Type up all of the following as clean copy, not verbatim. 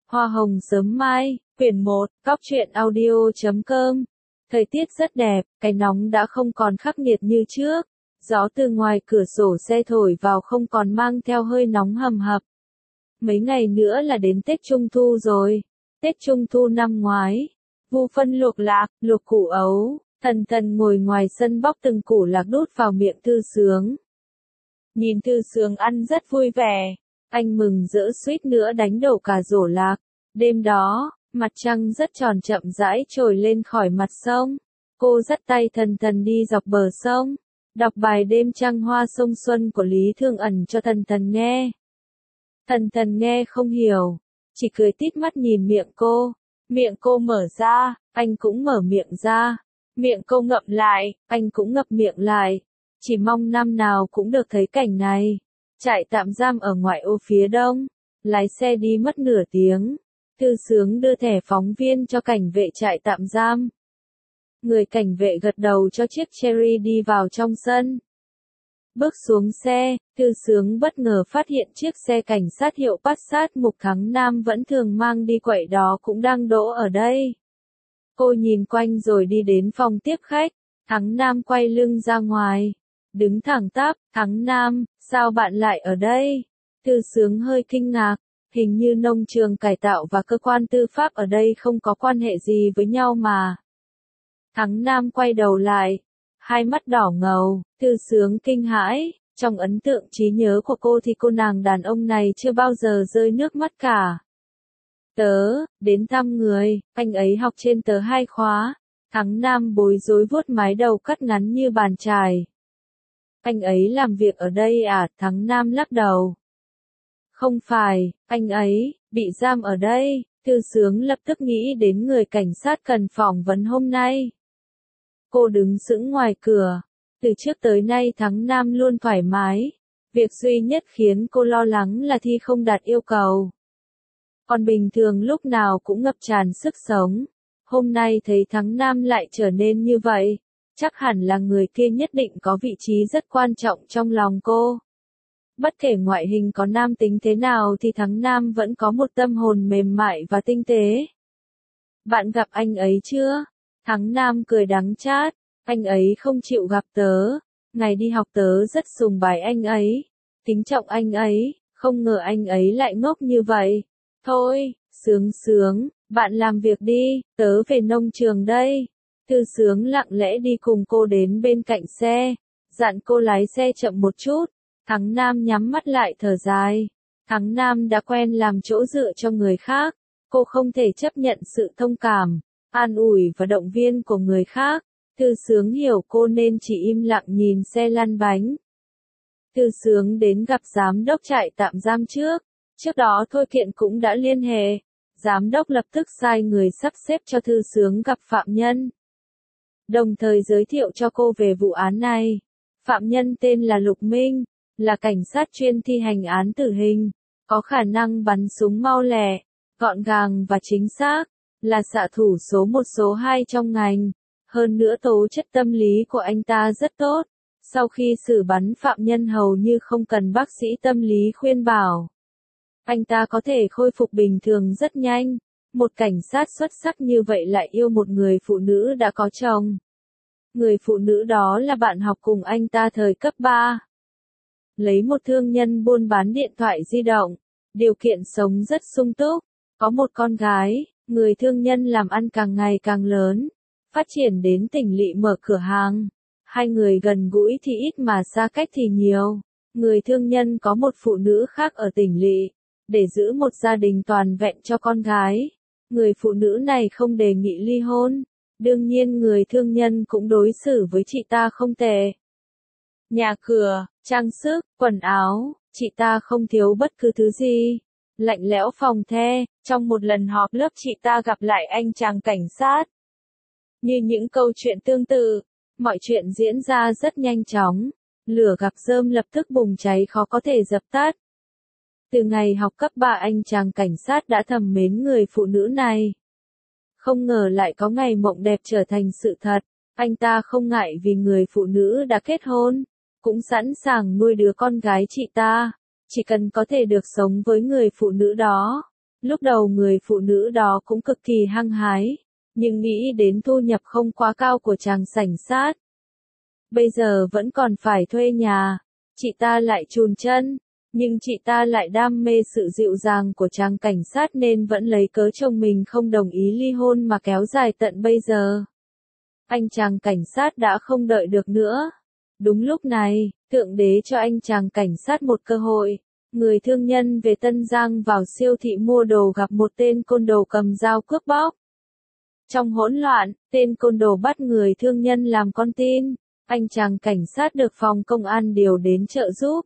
Hoa hồng sớm mai, quyển 1, Cóc truyện audio.com. Thời tiết rất đẹp, cái nóng đã không còn khắc nghiệt như trước. Gió từ ngoài cửa sổ xe thổi vào không còn mang theo hơi nóng hầm hập. Mấy ngày nữa là đến Tết Trung Thu rồi. Tết Trung Thu năm ngoái. Vu phân luộc lạc, luộc củ ấu. Thần thần ngồi ngoài sân bóc từng củ lạc đút vào miệng Thư Sướng. Nhìn Thư Sướng ăn rất vui vẻ. Anh mừng rỡ suýt nữa đánh đổ cả rổ lạc. Đêm đó, mặt trăng rất tròn chậm rãi trồi lên khỏi mặt sông. Cô dắt tay thần thần đi dọc bờ sông, đọc bài Đêm trăng hoa sông xuân của Lý Thương Ẩn cho thần thần nghe. Thần thần nghe không hiểu, chỉ cười tít mắt nhìn miệng cô. Miệng cô mở ra, anh cũng mở miệng ra. Miệng cô ngậm lại, anh cũng ngậm miệng lại. Chỉ mong năm nào cũng được thấy cảnh này. Trại tạm giam ở ngoại ô phía đông. Lái xe đi mất nửa tiếng. Thư Sướng đưa thẻ phóng viên cho cảnh vệ trại tạm giam. Người cảnh vệ gật đầu cho chiếc Cherry đi vào trong sân. Bước xuống xe, Thư Sướng bất ngờ phát hiện chiếc xe cảnh sát hiệu Passat Mục Thắng Nam vẫn thường mang đi quậy đó cũng đang đỗ ở đây. Cô nhìn quanh rồi đi đến phòng tiếp khách. Thắng Nam quay lưng ra ngoài. Đứng thẳng tắp, Thắng Nam, sao bạn lại ở đây? Thư Sướng hơi kinh ngạc, hình như nông trường cải tạo và cơ quan tư pháp ở đây không có quan hệ gì với nhau mà. Thắng Nam quay đầu lại, hai mắt đỏ ngầu, Thư Sướng kinh hãi, trong ấn tượng trí nhớ của cô thì cô nàng đàn ông này chưa bao giờ rơi nước mắt cả. Tớ, đến thăm người, anh ấy học trên tớ 2 khóa, Thắng Nam bối rối vuốt mái đầu cắt ngắn như bàn chải. Anh ấy làm việc ở đây à? Thắng Nam lắc đầu. Không phải, anh ấy bị giam ở đây. Thư Sướng lập tức nghĩ đến người cảnh sát cần phỏng vấn hôm nay. Cô đứng sững ngoài cửa. Từ trước tới nay Thắng Nam luôn thoải mái. Việc duy nhất khiến cô lo lắng là thi không đạt yêu cầu. Còn bình thường lúc nào cũng ngập tràn sức sống. Hôm nay thấy Thắng Nam lại trở nên như vậy. Chắc hẳn là người kia nhất định có vị trí rất quan trọng trong lòng cô. Bất kể ngoại hình có nam tính thế nào thì Thắng Nam vẫn có một tâm hồn mềm mại và tinh tế. Bạn gặp anh ấy chưa? Thắng Nam cười đắng chát. Anh ấy không chịu gặp tớ. Ngày đi học tớ rất sùng bái anh ấy. Kính trọng anh ấy. Không ngờ anh ấy lại ngốc như vậy. Thôi, Sướng Sướng, bạn làm việc đi, tớ về nông trường đây. Thư Sướng lặng lẽ đi cùng cô đến bên cạnh xe. Dặn cô lái xe chậm một chút. Thắng Nam nhắm mắt lại thở dài. Thắng Nam đã quen làm chỗ dựa cho người khác. Cô không thể chấp nhận sự thông cảm, an ủi và động viên của người khác. Thư Sướng hiểu cô nên chỉ im lặng nhìn xe lăn bánh. Thư Sướng đến gặp giám đốc trại tạm giam trước. Trước đó Thôi Kiện cũng đã liên hệ. Giám đốc lập tức sai người sắp xếp cho Thư Sướng gặp phạm nhân. Đồng thời giới thiệu cho cô về vụ án này. Phạm nhân tên là Lục Minh, là cảnh sát chuyên thi hành án tử hình, có khả năng bắn súng mau lẹ, gọn gàng và chính xác, là xạ thủ số 1 số 2 trong ngành. Hơn nữa tố chất tâm lý của anh ta rất tốt. Sau khi xử bắn phạm nhân hầu như không cần bác sĩ tâm lý khuyên bảo. Anh ta có thể khôi phục bình thường rất nhanh. Một cảnh sát xuất sắc như vậy lại yêu một người phụ nữ đã có chồng. Người phụ nữ đó là bạn học cùng anh ta thời cấp 3. Lấy một thương nhân buôn bán điện thoại di động. Điều kiện sống rất sung túc. Có một con gái, người thương nhân làm ăn càng ngày càng lớn. Phát triển đến tỉnh lỵ mở cửa hàng. Hai người gần gũi thì ít mà xa cách thì nhiều. Người thương nhân có một phụ nữ khác ở tỉnh lỵ. Để giữ một gia đình toàn vẹn cho con gái. Người phụ nữ này không đề nghị ly hôn. Đương nhiên người thương nhân cũng đối xử với chị ta không tệ. Nhà cửa, trang sức, quần áo, chị ta không thiếu bất cứ thứ gì. Lạnh lẽo phòng the, trong một lần họp lớp chị ta gặp lại anh chàng cảnh sát. Như những câu chuyện tương tự, mọi chuyện diễn ra rất nhanh chóng. Lửa gặp rơm lập tức bùng cháy khó có thể dập tắt. Từ ngày học cấp 3 anh chàng cảnh sát đã thầm mến người phụ nữ này. Không ngờ lại có ngày mộng đẹp trở thành sự thật. Anh ta không ngại vì người phụ nữ đã kết hôn. Cũng sẵn sàng nuôi đứa con gái chị ta. Chỉ cần có thể được sống với người phụ nữ đó. Lúc đầu người phụ nữ đó cũng cực kỳ hăng hái, nhưng nghĩ đến thu nhập không quá cao của chàng cảnh sát. Bây giờ vẫn còn phải thuê nhà, chị ta lại chùn chân, nhưng chị ta lại đam mê sự dịu dàng của chàng cảnh sát nên vẫn lấy cớ chồng mình không đồng ý ly hôn mà kéo dài tận bây giờ. Anh chàng cảnh sát đã không đợi được nữa. Đúng lúc này, Thượng Đế cho anh chàng cảnh sát một cơ hội. Người thương nhân về Tân Giang vào siêu thị mua đồ gặp một tên côn đồ cầm dao cướp bóc. Trong hỗn loạn, tên côn đồ bắt người thương nhân làm con tin. Anh chàng cảnh sát được phòng công an điều đến trợ giúp.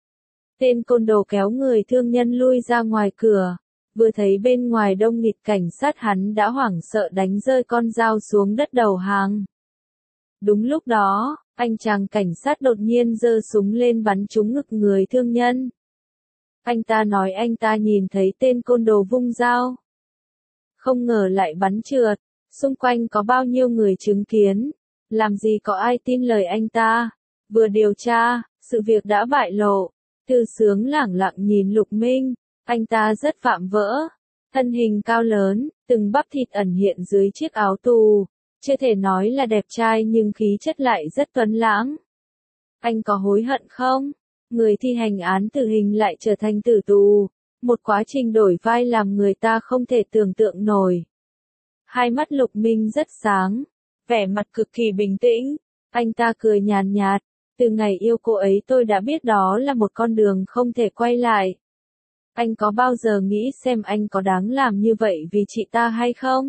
Tên côn đồ kéo người thương nhân lui ra ngoài cửa. Vừa thấy bên ngoài đông nghịt cảnh sát hắn đã hoảng sợ đánh rơi con dao xuống đất đầu hàng. Đúng lúc đó, anh chàng cảnh sát đột nhiên giơ súng lên bắn trúng ngực người thương nhân. Anh ta nói anh ta nhìn thấy tên côn đồ vung dao. Không ngờ lại bắn trượt, xung quanh có bao nhiêu người chứng kiến, làm gì có ai tin lời anh ta. Vừa điều tra, sự việc đã bại lộ. Tư Sướng lẳng lặng nhìn Lục Minh, anh ta rất vạm vỡ, thân hình cao lớn, từng bắp thịt ẩn hiện dưới chiếc áo tù, chưa thể nói là đẹp trai nhưng khí chất lại rất tuấn lãng. Anh có hối hận không? Người thi hành án tử hình lại trở thành tử tù, một quá trình đổi vai làm người ta không thể tưởng tượng nổi. Hai mắt Lục Minh rất sáng, vẻ mặt cực kỳ bình tĩnh, anh ta cười nhàn nhạt. Từ ngày yêu cô ấy tôi đã biết đó là một con đường không thể quay lại. Anh có bao giờ nghĩ xem anh có đáng làm như vậy vì chị ta hay không?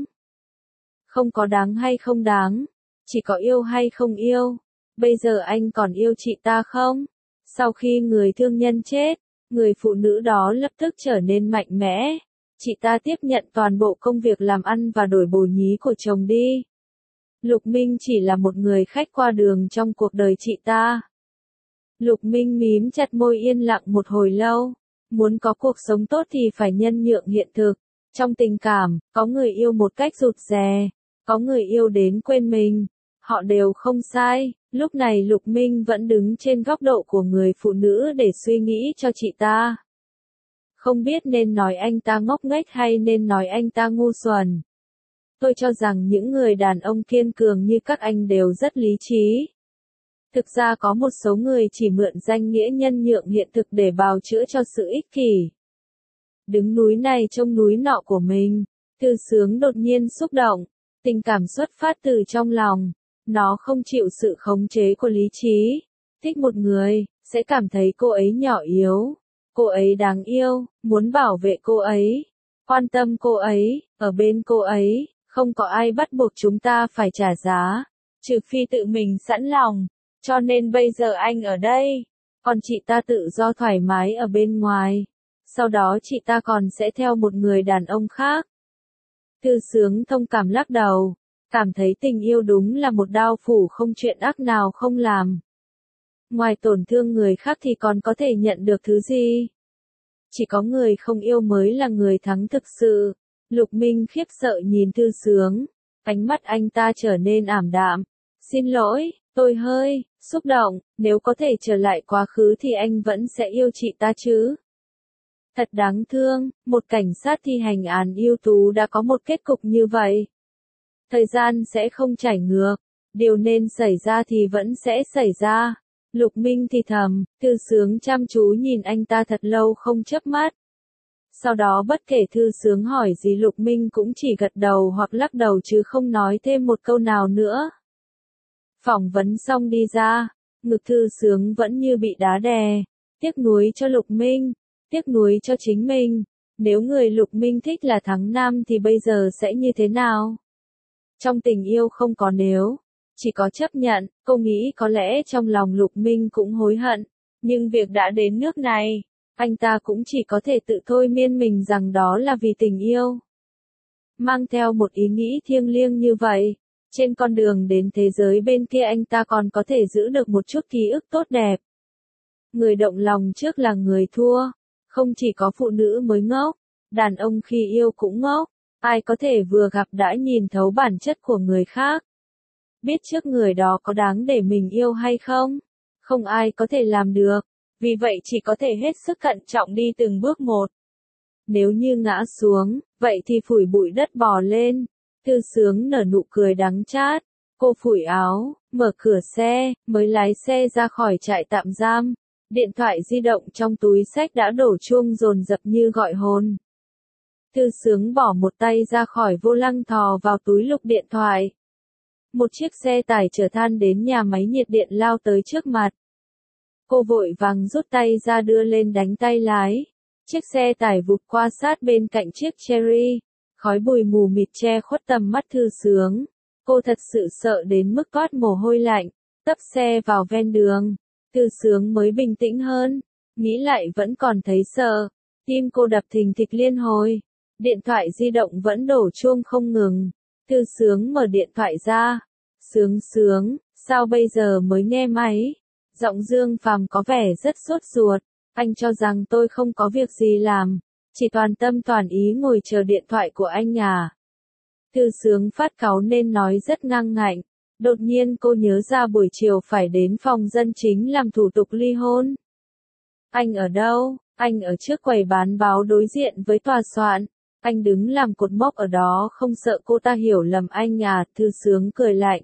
Không có đáng hay không đáng, chỉ có yêu hay không yêu. Bây giờ anh còn yêu chị ta không? Sau khi người thương nhân chết, người phụ nữ đó lập tức trở nên mạnh mẽ. Chị ta tiếp nhận toàn bộ công việc làm ăn và đổi bồ nhí của chồng đi. Lục Minh chỉ là một người khách qua đường trong cuộc đời chị ta. Lục Minh mím chặt môi yên lặng một hồi lâu. Muốn có cuộc sống tốt thì phải nhân nhượng hiện thực. Trong tình cảm, có người yêu một cách rụt rè, có người yêu đến quên mình. Họ đều không sai. Lúc này Lục Minh vẫn đứng trên góc độ của người phụ nữ để suy nghĩ cho chị ta. Không biết nên nói anh ta ngốc nghếch hay nên nói anh ta ngu xuẩn. Tôi cho rằng những người đàn ông kiên cường như các anh đều rất lý trí. Thực ra có một số người chỉ mượn danh nghĩa nhân nhượng hiện thực để bào chữa cho sự ích kỷ. Đứng núi này trông núi nọ của mình, Tư Sướng đột nhiên xúc động, tình cảm xuất phát từ trong lòng, nó không chịu sự khống chế của lý trí. Thích một người, sẽ cảm thấy cô ấy nhỏ yếu, cô ấy đáng yêu, muốn bảo vệ cô ấy, quan tâm cô ấy, ở bên cô ấy. Không có ai bắt buộc chúng ta phải trả giá, trừ phi tự mình sẵn lòng. Cho nên bây giờ anh ở đây, còn chị ta tự do thoải mái ở bên ngoài. Sau đó chị ta còn sẽ theo một người đàn ông khác. Tư Sướng thông cảm lắc đầu, cảm thấy tình yêu đúng là một đao phủ không chuyện ác nào không làm. Ngoài tổn thương người khác thì còn có thể nhận được thứ gì? Chỉ có người không yêu mới là người thắng thực sự. Lục Minh khiếp sợ nhìn Tư Sướng, ánh mắt anh ta trở nên ảm đạm. Xin lỗi, tôi hơi xúc động, nếu có thể trở lại quá khứ thì anh vẫn sẽ yêu chị ta chứ. Thật đáng thương, một cảnh sát thi hành án ưu tú đã có một kết cục như vậy. Thời gian sẽ không chảy ngược, điều nên xảy ra thì vẫn sẽ xảy ra. Lục Minh thì thầm, Tư Sướng chăm chú nhìn anh ta thật lâu không chớp mắt. Sau đó bất kể Tư Sướng hỏi gì Lục Minh cũng chỉ gật đầu hoặc lắc đầu chứ không nói thêm một câu nào nữa. Phỏng vấn xong đi ra, ngực Tư Sướng vẫn như bị đá đè. Tiếc nuối cho Lục Minh, tiếc nuối cho chính mình. Nếu người Lục Minh thích là thắng nam thì bây giờ sẽ như thế nào? Trong tình yêu không có nếu, chỉ có chấp nhận. Cô nghĩ có lẽ trong lòng Lục Minh cũng hối hận, nhưng việc đã đến nước này, anh ta cũng chỉ có thể tự thôi miên mình rằng đó là vì tình yêu. Mang theo một ý nghĩ thiêng liêng như vậy, trên con đường đến thế giới bên kia anh ta còn có thể giữ được một chút ký ức tốt đẹp. Người động lòng trước là người thua, không chỉ có phụ nữ mới ngốc, đàn ông khi yêu cũng ngốc, ai có thể vừa gặp đã nhìn thấu bản chất của người khác. Biết trước người đó có đáng để mình yêu hay không? Không ai có thể làm được. Vì vậy chỉ có thể hết sức cẩn trọng đi từng bước một. Nếu như ngã xuống, vậy thì phủi bụi đất bò lên. Thư Sướng nở nụ cười đắng chát. Cô phủi áo, mở cửa xe, mới lái xe ra khỏi trại tạm giam. Điện thoại di động trong túi xách đã đổ chuông dồn dập như gọi hồn. Thư Sướng bỏ một tay ra khỏi vô lăng thò vào túi lục điện thoại. Một chiếc xe tải chở than đến nhà máy nhiệt điện lao tới trước mặt. Cô vội vàng rút tay ra đưa lên đánh tay lái. Chiếc xe tải vụt qua sát bên cạnh chiếc Cherry. Khói bụi mù mịt che khuất tầm mắt Thư Sướng. Cô thật sự sợ đến mức toát mồ hôi lạnh, tấp xe vào ven đường. Thư Sướng mới bình tĩnh hơn, nghĩ lại vẫn còn thấy sợ. Tim cô đập thình thịch liên hồi. Điện thoại di động vẫn đổ chuông không ngừng. Thư Sướng mở điện thoại ra. Sướng, sao bây giờ mới nghe máy? Giọng Dương Phàm có vẻ rất sốt ruột. Anh cho rằng tôi không có việc gì làm, chỉ toàn tâm toàn ý ngồi chờ điện thoại của anh à? Thư Sướng phát cáu nên nói rất ngang ngạnh. Đột nhiên cô nhớ ra buổi chiều phải đến phòng dân chính làm thủ tục ly hôn. Anh ở đâu? Anh ở trước quầy bán báo đối diện với tòa soạn. Anh đứng làm cột mốc ở đó không sợ cô ta hiểu lầm anh à? Thư Sướng cười lạnh.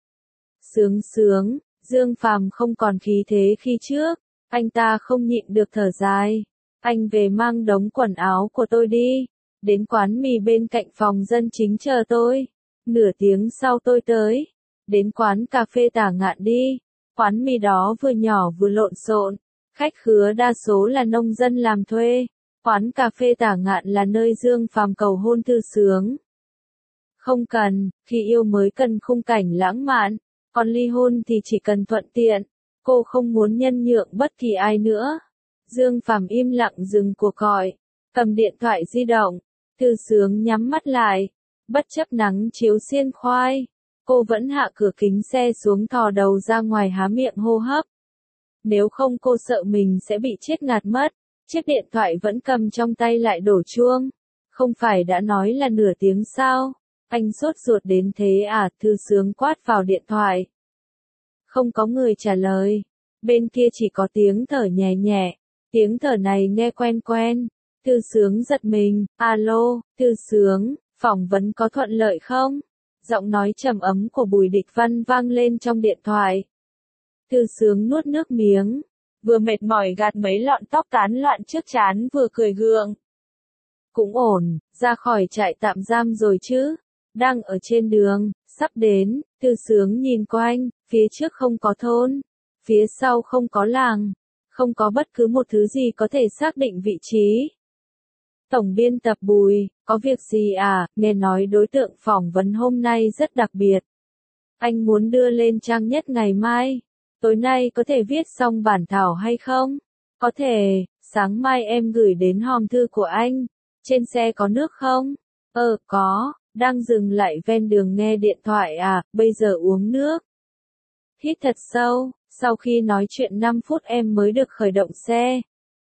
Sướng, Dương Phàm không còn khí thế khi trước. Anh ta không nhịn được thở dài. Anh về mang đống quần áo của tôi đi. Đến quán mì bên cạnh phòng dân chính chờ tôi. Nửa tiếng sau tôi tới. Đến quán cà phê Tả Ngạn đi. Quán mì đó vừa nhỏ vừa lộn xộn. Khách khứa đa số là nông dân làm thuê. Quán cà phê Tả Ngạn là nơi Dương Phàm cầu hôn Thư Sướng. Không cần, khi yêu mới cần khung cảnh lãng mạn. Còn ly hôn thì chỉ cần thuận tiện. Cô không muốn nhân nhượng bất kỳ ai nữa. Dương Phàm im lặng dừng cuộc gọi. Cầm điện thoại di động. Thư Sướng nhắm mắt lại. Bất chấp nắng chiếu xiên khoai. Cô vẫn hạ cửa kính xe xuống thò đầu ra ngoài há miệng hô hấp. Nếu không cô sợ mình sẽ bị chết ngạt mất. Chiếc điện thoại vẫn cầm trong tay lại đổ chuông. Không phải đã nói là nửa tiếng sao? Anh sốt ruột đến thế à? Thư Sướng quát vào điện thoại. Không có người trả lời. Bên kia chỉ có tiếng thở nhẹ nhẹ. Tiếng thở này nghe quen quen. Thư Sướng giật mình. Alo, Thư Sướng, phỏng vấn có thuận lợi không? Giọng nói trầm ấm của Bùi Địch Văn vang lên trong điện thoại. Thư Sướng nuốt nước miếng. Vừa mệt mỏi gạt mấy lọn tóc tán loạn trước trán vừa cười gượng. Cũng ổn, ra khỏi trại tạm giam rồi chứ? Đang ở trên đường, sắp đến. Thư Sướng nhìn quanh, phía trước không có thôn, phía sau không có làng, không có bất cứ một thứ gì có thể xác định vị trí. Tổng biên tập Bùi, có việc gì à? Nghe nói đối tượng phỏng vấn hôm nay rất đặc biệt. Anh muốn đưa lên trang nhất ngày mai. Tối nay có thể viết xong bản thảo hay không? Có thể, sáng mai em gửi đến hòm thư của anh. Trên xe có nước không? Có. Đang dừng lại ven đường nghe điện thoại à? Bây giờ uống nước. Hít thật sâu. Sau khi nói chuyện 5 phút em mới được khởi động xe.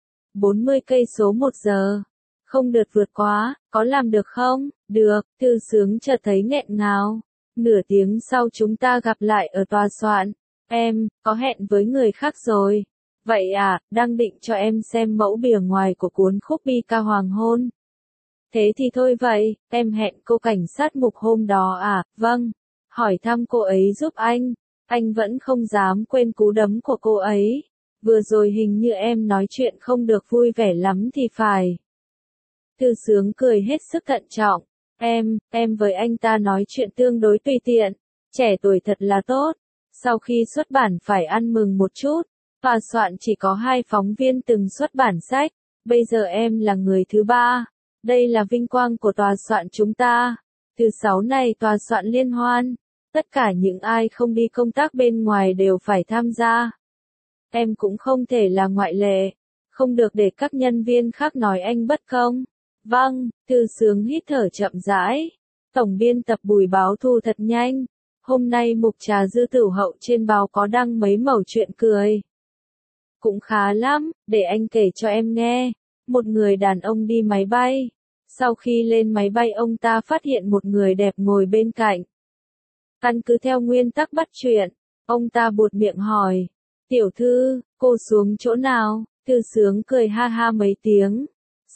40 cây số 1 giờ. Không được vượt quá, có làm được không? Được. Thư Sướng chợt thấy nghẹn ngào. Nửa tiếng sau chúng ta gặp lại ở tòa soạn. Em, có hẹn với người khác rồi. Vậy à, đang định cho em xem mẫu bìa ngoài của cuốn Khúc Bi Ca Hoàng Hôn. Thế thì thôi vậy, em hẹn cô cảnh sát mục hôm đó à? Vâng. Hỏi thăm cô ấy giúp anh vẫn không dám quên cú đấm của cô ấy. Vừa rồi hình như em nói chuyện không được vui vẻ lắm thì phải. Thư Sướng cười hết sức thận trọng. Em với anh ta nói chuyện tương đối tùy tiện. Trẻ tuổi thật là tốt. Sau khi xuất bản phải ăn mừng một chút. Tòa soạn chỉ có 2 phóng viên từng xuất bản sách. Bây giờ em là người thứ 3. Đây là vinh quang của tòa soạn chúng ta. Thứ 6 này tòa soạn liên hoan. Tất cả những ai không đi công tác bên ngoài đều phải tham gia. Em cũng không thể là ngoại lệ. Không được để các nhân viên khác nói anh bất công. Vâng, Thư Sướng hít thở chậm rãi. Tổng biên tập Bùi báo thù thật nhanh. Hôm nay mục Trà Dư Tửu Hậu trên báo có đăng mấy mẩu chuyện cười. Cũng khá lắm, để anh kể cho em nghe. Một người đàn ông đi máy bay. Sau khi lên máy bay ông ta phát hiện một người đẹp ngồi bên cạnh. Căn cứ theo nguyên tắc bắt chuyện, ông ta buột miệng hỏi. Tiểu thư, cô xuống chỗ nào? Thư Sướng cười ha ha mấy tiếng.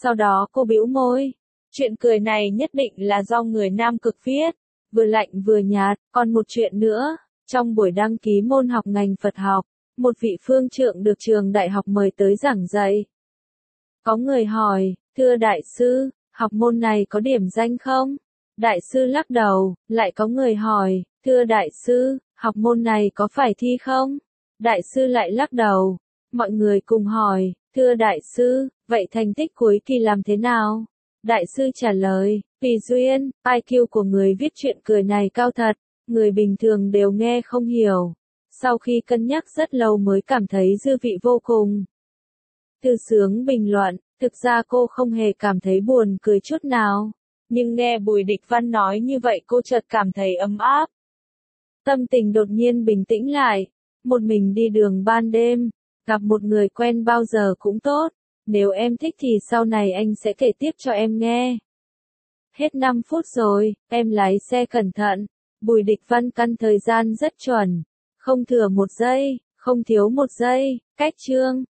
Sau đó cô bĩu môi. Chuyện cười này nhất định là do người Nam Cực viết. Vừa lạnh vừa nhạt, còn một chuyện nữa. Trong buổi đăng ký môn học ngành Phật học, một vị phương trượng được trường đại học mời tới giảng dạy. Có người hỏi, thưa đại sư, học môn này có điểm danh không? Đại sư lắc đầu, lại có người hỏi, thưa đại sư, học môn này có phải thi không? Đại sư lại lắc đầu. Mọi người cùng hỏi, thưa đại sư, vậy thành tích cuối kỳ làm thế nào? Đại sư trả lời, tùy duyên, IQ của người viết chuyện cười này cao thật, người bình thường đều nghe không hiểu. Sau khi cân nhắc rất lâu mới cảm thấy dư vị vô cùng. Thư Sướng bình luận, thực ra cô không hề cảm thấy buồn cười chút nào. Nhưng nghe Bùi Địch Văn nói như vậy cô chợt cảm thấy ấm áp. Tâm tình đột nhiên bình tĩnh lại. Một mình đi đường ban đêm, gặp một người quen bao giờ cũng tốt. Nếu em thích thì sau này anh sẽ kể tiếp cho em nghe. Hết 5 phút rồi, em lái xe cẩn thận. Bùi Địch Văn căn thời gian rất chuẩn. Không thừa 1 giây, không thiếu 1 giây, cách chương.